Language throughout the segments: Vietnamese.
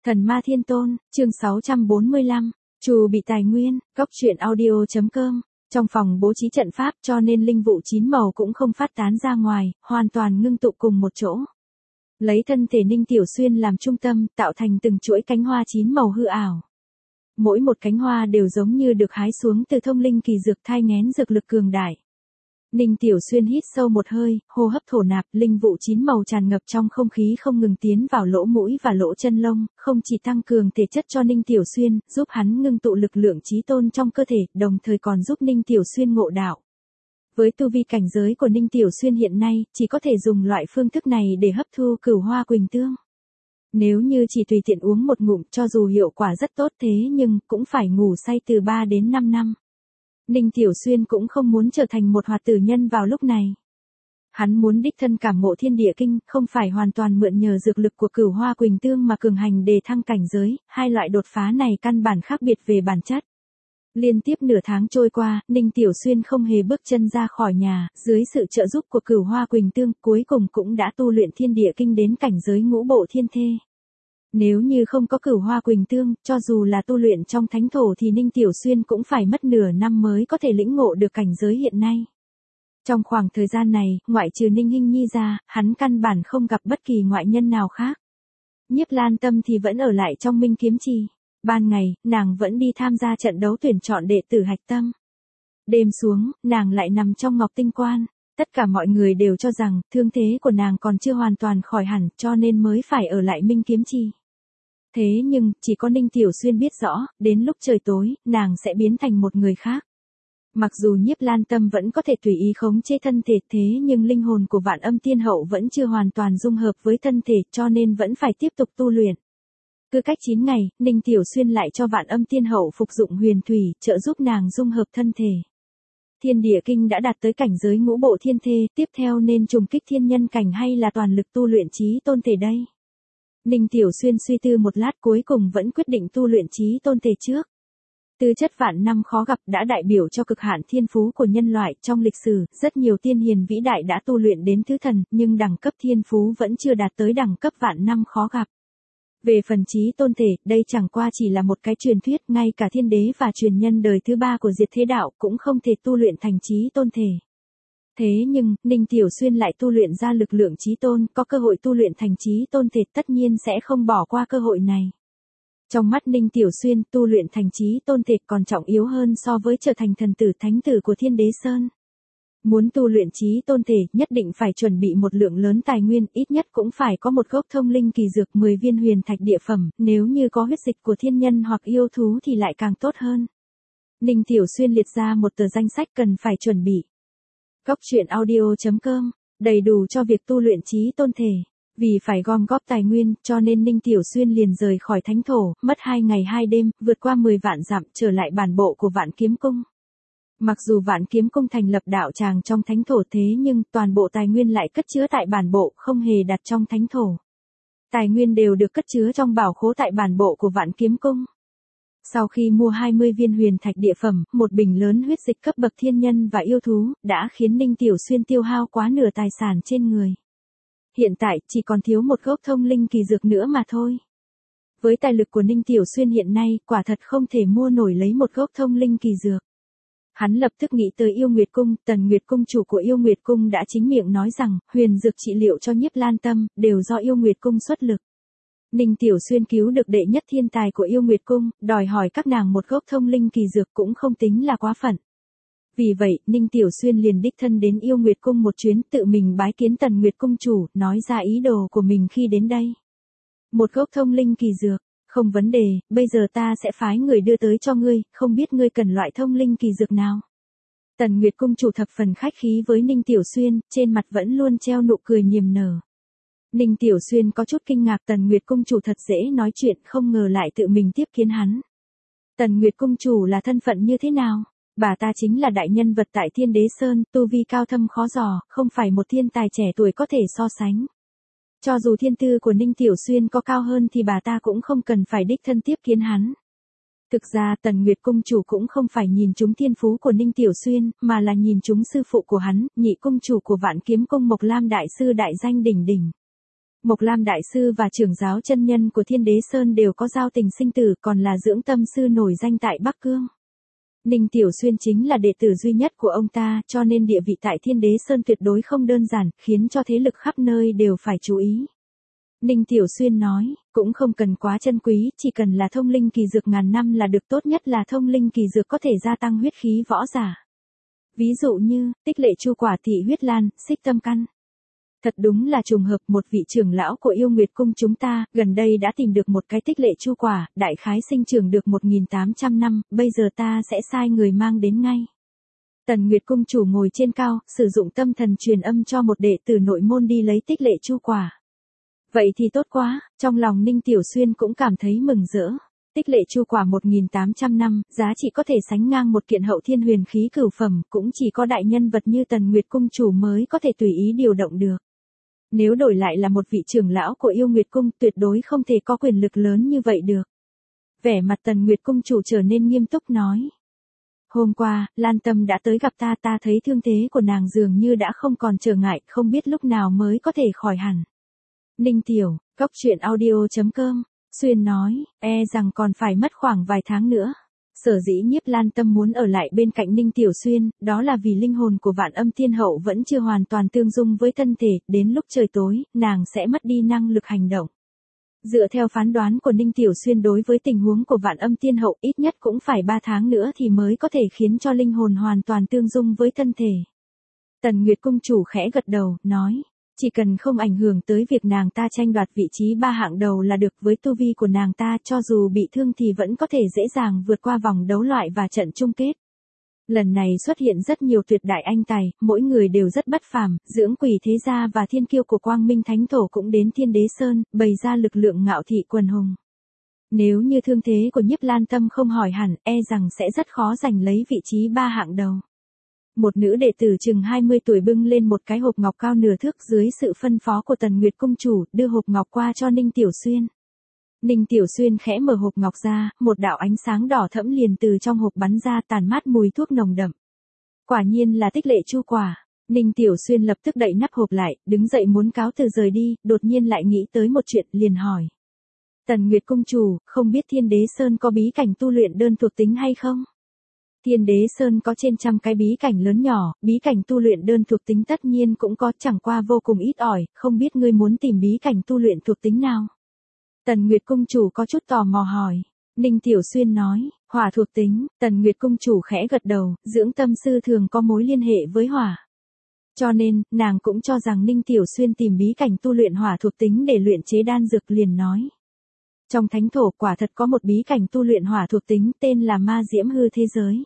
Thần ma thiên tôn, chương 645, Trù bị tài nguyên, góc truyện audio.com. Trong phòng bố trí trận pháp cho nên linh vụ 9 màu cũng không phát tán ra ngoài, hoàn toàn ngưng tụ cùng một chỗ. Lấy thân thể Ninh Tiểu Xuyên làm trung tâm, tạo thành từng chuỗi cánh hoa 9 màu hư ảo. Mỗi một cánh hoa đều giống như được hái xuống từ thông linh kỳ dược thai nghén dược lực cường đại. Ninh Tiểu Xuyên hít sâu một hơi, hô hấp thổ nạp, linh vụ 9 màu tràn ngập trong không khí không ngừng tiến vào lỗ mũi và lỗ chân lông, không chỉ tăng cường thể chất cho Ninh Tiểu Xuyên, giúp hắn ngưng tụ lực lượng chí tôn trong cơ thể, đồng thời còn giúp Ninh Tiểu Xuyên ngộ đạo. Với tu vi cảnh giới của Ninh Tiểu Xuyên hiện nay, chỉ có thể dùng loại phương thức này để hấp thu cửu hoa quỳnh tương. Nếu như chỉ tùy tiện uống một ngụm cho dù hiệu quả rất tốt thế nhưng cũng phải ngủ say từ 3 đến 5 năm. Ninh Tiểu Xuyên cũng không muốn trở thành một hoạt tử nhân vào lúc này. Hắn muốn đích thân cảm ngộ thiên địa kinh, không phải hoàn toàn mượn nhờ dược lực của cửu hoa quỳnh tương mà cường hành đề thăng cảnh giới, hai loại đột phá này căn bản khác biệt về bản chất. Liên tiếp nửa tháng trôi qua, Ninh Tiểu Xuyên không hề bước chân ra khỏi nhà, dưới sự trợ giúp của cửu hoa quỳnh tương, cuối cùng cũng đã tu luyện thiên địa kinh đến cảnh giới ngũ bộ thiên thê. Nếu như không có cửu hoa quỳnh tương, cho dù là tu luyện trong thánh thổ thì Ninh Tiểu Xuyên cũng phải mất nửa năm mới có thể lĩnh ngộ được cảnh giới hiện nay. Trong khoảng thời gian này, ngoại trừ Ninh Hinh Nhi ra, hắn căn bản không gặp bất kỳ ngoại nhân nào khác. Nhiếp Lan Tâm thì vẫn ở lại trong Minh Kiếm Trì. Ban ngày, nàng vẫn đi tham gia trận đấu tuyển chọn đệ tử hạch tâm. Đêm xuống, nàng lại nằm trong Ngọc Tinh Quan. Tất cả mọi người đều cho rằng, thương thế của nàng còn chưa hoàn toàn khỏi hẳn, cho nên mới phải ở lại Minh Kiếm Trì. Thế nhưng, chỉ có Ninh Tiểu Xuyên biết rõ, đến lúc trời tối, nàng sẽ biến thành một người khác. Mặc dù Nhiếp Lan Tâm vẫn có thể tùy ý khống chế thân thể thế nhưng linh hồn của Vạn Âm Tiên Hậu vẫn chưa hoàn toàn dung hợp với thân thể cho nên vẫn phải tiếp tục tu luyện. Cứ cách 9 ngày, Ninh Tiểu Xuyên lại cho Vạn Âm Tiên Hậu phục dụng huyền thủy, trợ giúp nàng dung hợp thân thể. Thiên địa kinh đã đạt tới cảnh giới ngũ bộ thiên thê, tiếp theo nên trùng kích thiên nhân cảnh hay là toàn lực tu luyện chí tôn thể đây? Ninh Tiểu Xuyên suy tư một lát cuối cùng vẫn quyết định tu luyện chí tôn thể trước. Tư chất vạn năm khó gặp đã đại biểu cho cực hạn thiên phú của nhân loại trong lịch sử, rất nhiều tiên hiền vĩ đại đã tu luyện đến thứ thần, nhưng đẳng cấp thiên phú vẫn chưa đạt tới đẳng cấp vạn năm khó gặp. Về phần chí tôn thể, đây chẳng qua chỉ là một cái truyền thuyết, ngay cả thiên đế và truyền nhân đời thứ 3 của Diệt Thế Đạo cũng không thể tu luyện thành chí tôn thể. Thế nhưng, Ninh Tiểu Xuyên lại tu luyện ra lực lượng chí tôn, có cơ hội tu luyện thành chí tôn thể tất nhiên sẽ không bỏ qua cơ hội này. Trong mắt Ninh Tiểu Xuyên, tu luyện thành chí tôn thể còn trọng yếu hơn so với trở thành thần tử thánh tử của Thiên Đế Sơn. Muốn tu luyện chí tôn thể, nhất định phải chuẩn bị một lượng lớn tài nguyên, ít nhất cũng phải có một gốc thông linh kỳ dược 10 viên huyền thạch địa phẩm, nếu như có huyết dịch của thiên nhân hoặc yêu thú thì lại càng tốt hơn. Ninh Tiểu Xuyên liệt ra một tờ danh sách cần phải chuẩn bị. Góc truyện audio.com, đầy đủ cho việc tu luyện chí tôn thể. Vì phải gom góp tài nguyên, cho nên Ninh Tiểu Xuyên liền rời khỏi thánh thổ, mất 2 ngày 2 đêm, vượt qua 10 vạn dặm, trở lại bản bộ của Vạn Kiếm Cung. Mặc dù Vạn Kiếm Cung thành lập đạo tràng trong thánh thổ thế nhưng toàn bộ tài nguyên lại cất chứa tại bản bộ, không hề đặt trong thánh thổ. Tài nguyên đều được cất chứa trong bảo khố tại bản bộ của Vạn Kiếm Cung. Sau khi mua 20 viên huyền thạch địa phẩm, một bình lớn huyết dịch cấp bậc thiên nhân và yêu thú, đã khiến Ninh Tiểu Xuyên tiêu hao quá nửa tài sản trên người. Hiện tại, chỉ còn thiếu một gốc thông linh kỳ dược nữa mà thôi. Với tài lực của Ninh Tiểu Xuyên hiện nay, quả thật không thể mua nổi lấy một gốc thông linh kỳ dược. Hắn lập tức nghĩ tới Yêu Nguyệt Cung, Tần Nguyệt Cung chủ của Yêu Nguyệt Cung đã chính miệng nói rằng, huyền dược trị liệu cho Nhiếp Lan Tâm, đều do Yêu Nguyệt Cung xuất lực. Ninh Tiểu Xuyên cứu được đệ nhất thiên tài của Yêu Nguyệt Cung, đòi hỏi các nàng một gốc thông linh kỳ dược cũng không tính là quá phận. Vì vậy, Ninh Tiểu Xuyên liền đích thân đến Yêu Nguyệt Cung một chuyến, tự mình bái kiến Tần Nguyệt Cung chủ, nói ra ý đồ của mình khi đến đây. Một gốc thông linh kỳ dược, không vấn đề, bây giờ ta sẽ phái người đưa tới cho ngươi, không biết ngươi cần loại thông linh kỳ dược nào. Tần Nguyệt Cung chủ thập phần khách khí với Ninh Tiểu Xuyên, trên mặt vẫn luôn treo nụ cười niềm nở. Ninh Tiểu Xuyên có chút kinh ngạc Tần Nguyệt Cung chủ thật dễ nói chuyện, không ngờ lại tự mình tiếp kiến hắn. Tần Nguyệt Cung chủ là thân phận như thế nào? Bà ta chính là đại nhân vật tại Thiên Đế Sơn, tu vi cao thâm khó dò, không phải một thiên tài trẻ tuổi có thể so sánh. Cho dù thiên tư của Ninh Tiểu Xuyên có cao hơn thì bà ta cũng không cần phải đích thân tiếp kiến hắn. Thực ra Tần Nguyệt Cung chủ cũng không phải nhìn trúng thiên phú của Ninh Tiểu Xuyên, mà là nhìn trúng sư phụ của hắn, Nhị Cung chủ của Vạn Kiếm Cung Mộc Lam đại sư đại danh đỉnh đỉnh. Mộc Lam Đại Sư và trưởng giáo chân nhân của Thiên Đế Sơn đều có giao tình sinh tử, còn là dưỡng tâm sư nổi danh tại Bắc Cương. Ninh Tiểu Xuyên chính là đệ tử duy nhất của ông ta, cho nên địa vị tại Thiên Đế Sơn tuyệt đối không đơn giản, khiến cho thế lực khắp nơi đều phải chú ý. Ninh Tiểu Xuyên nói, cũng không cần quá chân quý, chỉ cần là thông linh kỳ dược ngàn năm là được, tốt nhất là thông linh kỳ dược có thể gia tăng huyết khí võ giả. Ví dụ như, tích lệ chu quả, thị huyết lan, xích tâm căn. Thật đúng là trùng hợp, một vị trưởng lão của Yêu Nguyệt Cung chúng ta, gần đây đã tìm được một cái tích lệ chu quả, đại khái sinh trưởng được 1.800 năm, bây giờ ta sẽ sai người mang đến ngay. Tần Nguyệt Cung chủ ngồi trên cao, sử dụng tâm thần truyền âm cho một đệ tử nội môn đi lấy tích lệ chu quả. Vậy thì tốt quá, trong lòng Ninh Tiểu Xuyên cũng cảm thấy mừng rỡ. Tích lệ chu quả 1.800 năm, giá trị có thể sánh ngang một kiện hậu thiên huyền khí cửu phẩm, cũng chỉ có đại nhân vật như Tần Nguyệt Cung chủ mới có thể tùy ý điều động được. Nếu đổi lại là một vị trưởng lão của Yêu Nguyệt Cung, tuyệt đối không thể có quyền lực lớn như vậy được. Vẻ mặt Tần Nguyệt Cung chủ trở nên nghiêm túc nói. Hôm qua, Lan Tâm đã tới gặp ta, ta thấy thương thế của nàng dường như đã không còn trở ngại, không biết lúc nào mới có thể khỏi hẳn. Ninh Tiểu, Cốc Truyện Audio.com, Xuyên nói, rằng còn phải mất khoảng vài tháng nữa. Sở dĩ Nhiếp Lan Tâm muốn ở lại bên cạnh Ninh Tiểu Xuyên, đó là vì linh hồn của Vạn Âm Thiên Hậu vẫn chưa hoàn toàn tương dung với thân thể, đến lúc trời tối, nàng sẽ mất đi năng lực hành động. Dựa theo phán đoán của Ninh Tiểu Xuyên đối với tình huống của Vạn Âm Thiên Hậu, ít nhất cũng phải 3 tháng nữa thì mới có thể khiến cho linh hồn hoàn toàn tương dung với thân thể. Tần Nguyệt Cung chủ khẽ gật đầu, nói. Chỉ cần không ảnh hưởng tới việc nàng ta tranh đoạt vị trí 3 hạng đầu là được, với tu vi của nàng ta cho dù bị thương thì vẫn có thể dễ dàng vượt qua vòng đấu loại và trận chung kết. Lần này xuất hiện rất nhiều tuyệt đại anh tài, mỗi người đều rất bất phàm, dưỡng quỷ thế gia và thiên kiêu của Quang Minh Thánh Thổ cũng đến Thiên Đế Sơn, bày ra lực lượng ngạo thị quần hùng. Nếu như thương thế của Nhiếp Lan Tâm không hỏi hẳn, rằng sẽ rất khó giành lấy vị trí 3 hạng đầu. Một nữ đệ tử chừng 20 tuổi bưng lên một cái hộp ngọc cao nửa thước, dưới sự phân phó của Tần Nguyệt Cung chủ, đưa hộp ngọc qua cho Ninh Tiểu Xuyên. Ninh Tiểu Xuyên khẽ mở hộp ngọc ra, một đạo ánh sáng đỏ thẫm liền từ trong hộp bắn ra, tàn mát mùi thuốc nồng đậm. Quả nhiên là tích lệ chu quả. Ninh Tiểu Xuyên lập tức đậy nắp hộp lại, đứng dậy muốn cáo từ rời đi, đột nhiên lại nghĩ tới một chuyện, liền hỏi. Tần Nguyệt Cung chủ, không biết Thiên Đế Sơn có bí cảnh tu luyện đơn thuộc tính hay không? Thiên Đế Sơn có trên trăm cái bí cảnh lớn nhỏ, bí cảnh tu luyện đơn thuộc tính tất nhiên cũng có, chẳng qua vô cùng ít ỏi, không biết ngươi muốn tìm bí cảnh tu luyện thuộc tính nào? Tần Nguyệt Cung chủ có chút tò mò hỏi. Ninh Tiểu Xuyên nói, hỏa thuộc tính. Tần Nguyệt Cung chủ khẽ gật đầu, dưỡng tâm sư thường có mối liên hệ với hỏa. Cho nên, nàng cũng cho rằng Ninh Tiểu Xuyên tìm bí cảnh tu luyện hỏa thuộc tính để luyện chế đan dược, liền nói. Trong thánh thổ quả thật có một bí cảnh tu luyện hỏa thuộc tính tên là Ma Diễm Hư Thế Giới.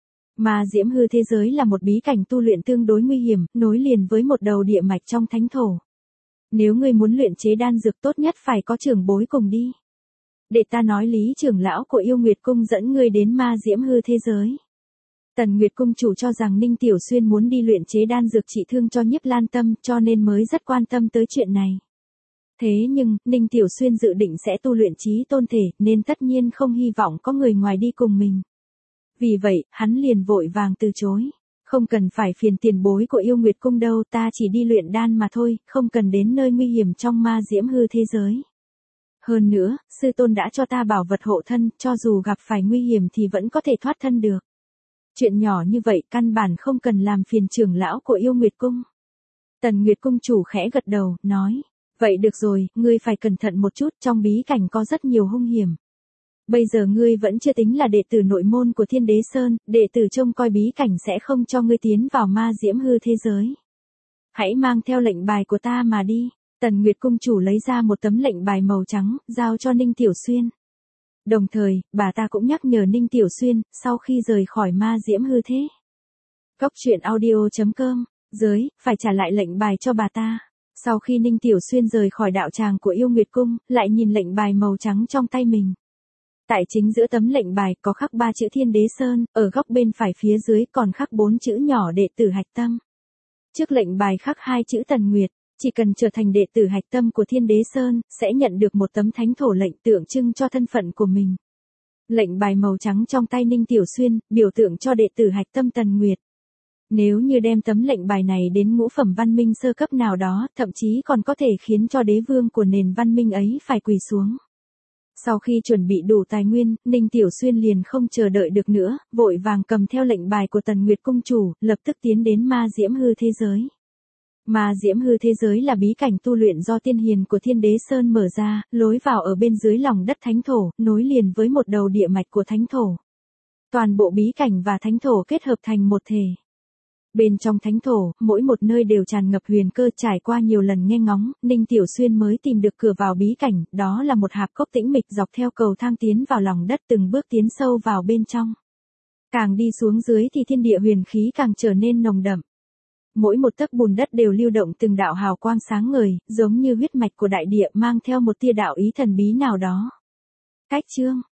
Ma Diễm Hư Thế Giới là một bí cảnh tu luyện tương đối nguy hiểm, nối liền với một đầu địa mạch trong thánh thổ. Nếu ngươi muốn luyện chế đan dược tốt nhất phải có trưởng bối cùng đi. Để ta nói Lý trưởng lão của Yêu Nguyệt Cung dẫn ngươi đến Ma Diễm Hư Thế Giới. Tần Nguyệt Cung chủ cho rằng Ninh Tiểu Xuyên muốn đi luyện chế đan dược trị thương cho Nhiếp Lan Tâm, cho nên mới rất quan tâm tới chuyện này. Thế nhưng, Ninh Tiểu Xuyên dự định sẽ tu luyện chí tôn thể, nên tất nhiên không hy vọng có người ngoài đi cùng mình. Vì vậy, hắn liền vội vàng từ chối. Không cần phải phiền tiền bối của Yêu Nguyệt Cung đâu, ta chỉ đi luyện đan mà thôi, không cần đến nơi nguy hiểm trong Ma Diễm Hư Thế Giới. Hơn nữa, sư tôn đã cho ta bảo vật hộ thân, cho dù gặp phải nguy hiểm thì vẫn có thể thoát thân được. Chuyện nhỏ như vậy căn bản không cần làm phiền trưởng lão của Yêu Nguyệt Cung. Tần Nguyệt Cung chủ khẽ gật đầu, nói. Vậy được rồi, ngươi phải cẩn thận một chút, trong bí cảnh có rất nhiều hung hiểm. Bây giờ ngươi vẫn chưa tính là đệ tử nội môn của Thiên Đế Sơn, đệ tử trông coi bí cảnh sẽ không cho ngươi tiến vào Ma Diễm Hư Thế Giới. Hãy mang theo lệnh bài của ta mà đi. Tần Nguyệt Cung chủ lấy ra một tấm lệnh bài màu trắng, giao cho Ninh Tiểu Xuyên. Đồng thời, bà ta cũng nhắc nhở Ninh Tiểu Xuyên, sau khi rời khỏi Ma Diễm Hư Thế. Cốc Truyện Audio.com, phải trả lại lệnh bài cho bà ta. Sau khi Ninh Tiểu Xuyên rời khỏi đạo tràng của Yêu Nguyệt Cung, lại nhìn lệnh bài màu trắng trong tay mình. Tại chính giữa tấm lệnh bài có khắc 3 chữ Thiên Đế Sơn, ở góc bên phải phía dưới còn khắc 4 chữ nhỏ đệ tử hạch tâm. Trước lệnh bài khắc 2 chữ Tần Nguyệt, chỉ cần trở thành đệ tử hạch tâm của Thiên Đế Sơn, sẽ nhận được một tấm thánh thổ lệnh tượng trưng cho thân phận của mình. Lệnh bài màu trắng trong tay Ninh Tiểu Xuyên, biểu tượng cho đệ tử hạch tâm Tần Nguyệt. Nếu như đem tấm lệnh bài này đến ngũ phẩm văn minh sơ cấp nào đó, thậm chí còn có thể khiến cho đế vương của nền văn minh ấy phải quỳ xuống. Sau khi chuẩn bị đủ tài nguyên, Ninh Tiểu Xuyên liền không chờ đợi được nữa, vội vàng cầm theo lệnh bài của Tần Nguyệt Cung Chủ, lập tức tiến đến Ma Diễm Hư thế giới. Ma Diễm Hư thế giới là bí cảnh tu luyện do tiên hiền của Thiên Đế Sơn mở ra, lối vào ở bên dưới lòng đất thánh thổ, nối liền với một đầu địa mạch của thánh thổ. Toàn bộ bí cảnh và thánh thổ kết hợp thành một thể. Bên trong thánh thổ, mỗi một nơi đều tràn ngập huyền cơ, trải qua nhiều lần nghe ngóng, Ninh Tiểu Xuyên mới tìm được cửa vào bí cảnh, đó là một hạp cốc tĩnh mịch dọc theo cầu thang tiến vào lòng đất, từng bước tiến sâu vào bên trong. Càng đi xuống dưới thì thiên địa huyền khí càng trở nên nồng đậm. Mỗi một tấc bùn đất đều lưu động từng đạo hào quang sáng ngời, giống như huyết mạch của đại địa, mang theo một tia đạo ý thần bí nào đó. Cách chương